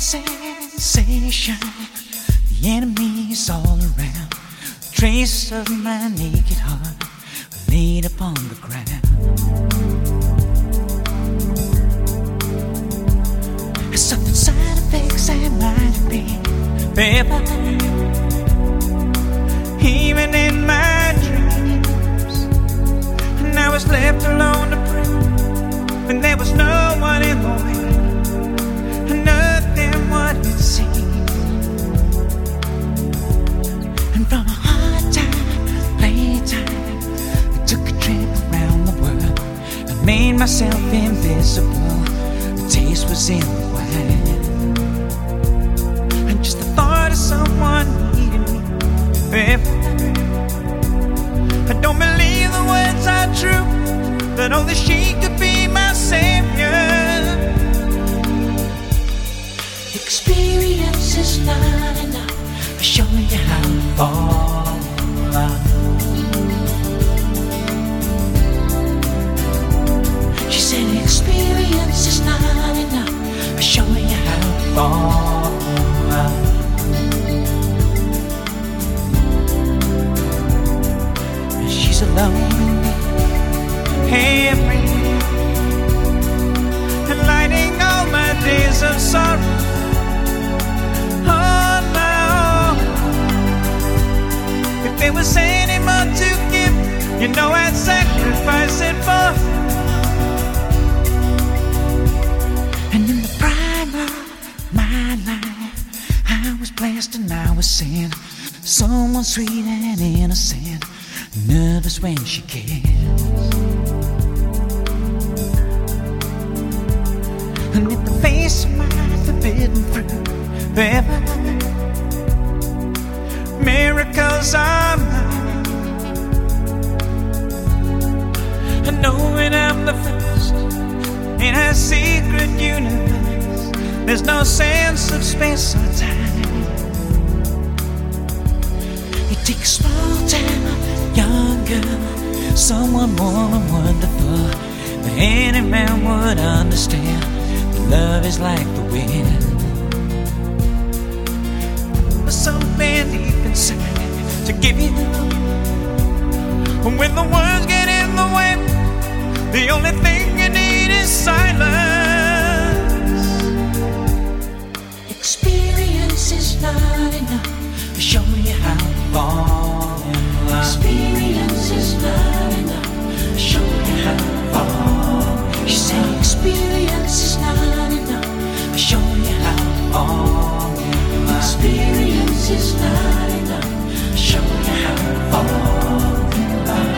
sensation. The enemy's all around. Trace of my naked heart laid upon the ground. Something side effects I might have been forever. Even in my dreams, and I was left alone to pray when there was no one in the way, and nothing what it seemed. And from a hard time, playtime, I took a trip around the world. I made myself invisible. The taste was in the wine, and just the thought of someone needing me forever. I don't believe the words are true, that only she could be my savior. Experience is not enough. I'll show you how far I know. She said experience is not enough. I'll show you how far I know. She's alone every day, and lighting all my days of sorrow on my own. If there was any more to give, you know I'd sacrifice it for. And in the prime of my life, I was blessed and I was sent someone sweet and innocent, nervous when she kissed. And in the face of my forbidden fruit, forever miracles are mine. And knowing I'm the first in a secret universe, there's no sense of space or time. You take a small town young girl, someone warm and wonderful, but any man would understand that love is like the wind. But something deep inside to give you, when the words get in the way, the only thing you need is silence. Experience is not enough to show you how far in love. Experience is not enough to show you how far. She said experience is not enough to show you how far in love. Experience is not enough to show you how far in love.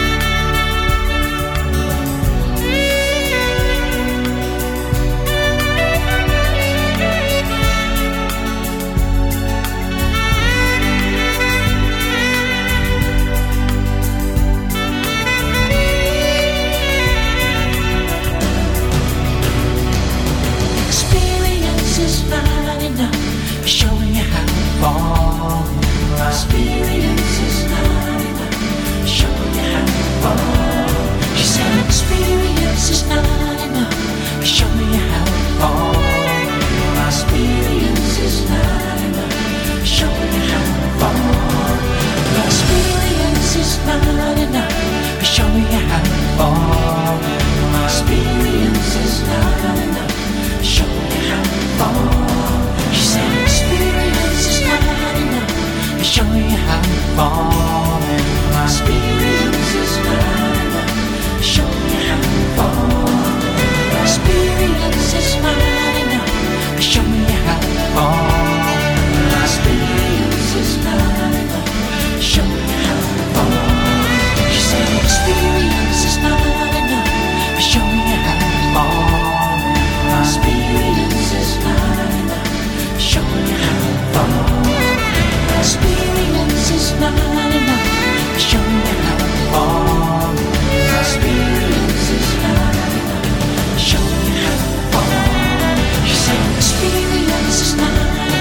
Showing you how far. Experience is not enough. Showing you how far. She said experience is not enough. Showing you how far. Experience is not enough. Showing you how far. Experience is not enough. Showing you how far. Experience is not enough. Showing you how far. She said experience is not enough. Showing you how far. Experience is not enough. Showing you how far. Experience is not enough. Showing you how far. Experience is not enough. Showing you how far. She said experience is not enough. Showing you how far. Experience is not enough. Showing you how far. Experience is not enough. Showing you how far. Experience is not enough. Showing you how far. She said experience is not enough.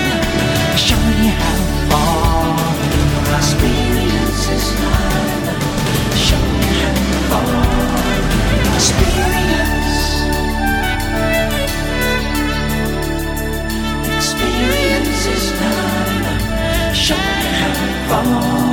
show me how far.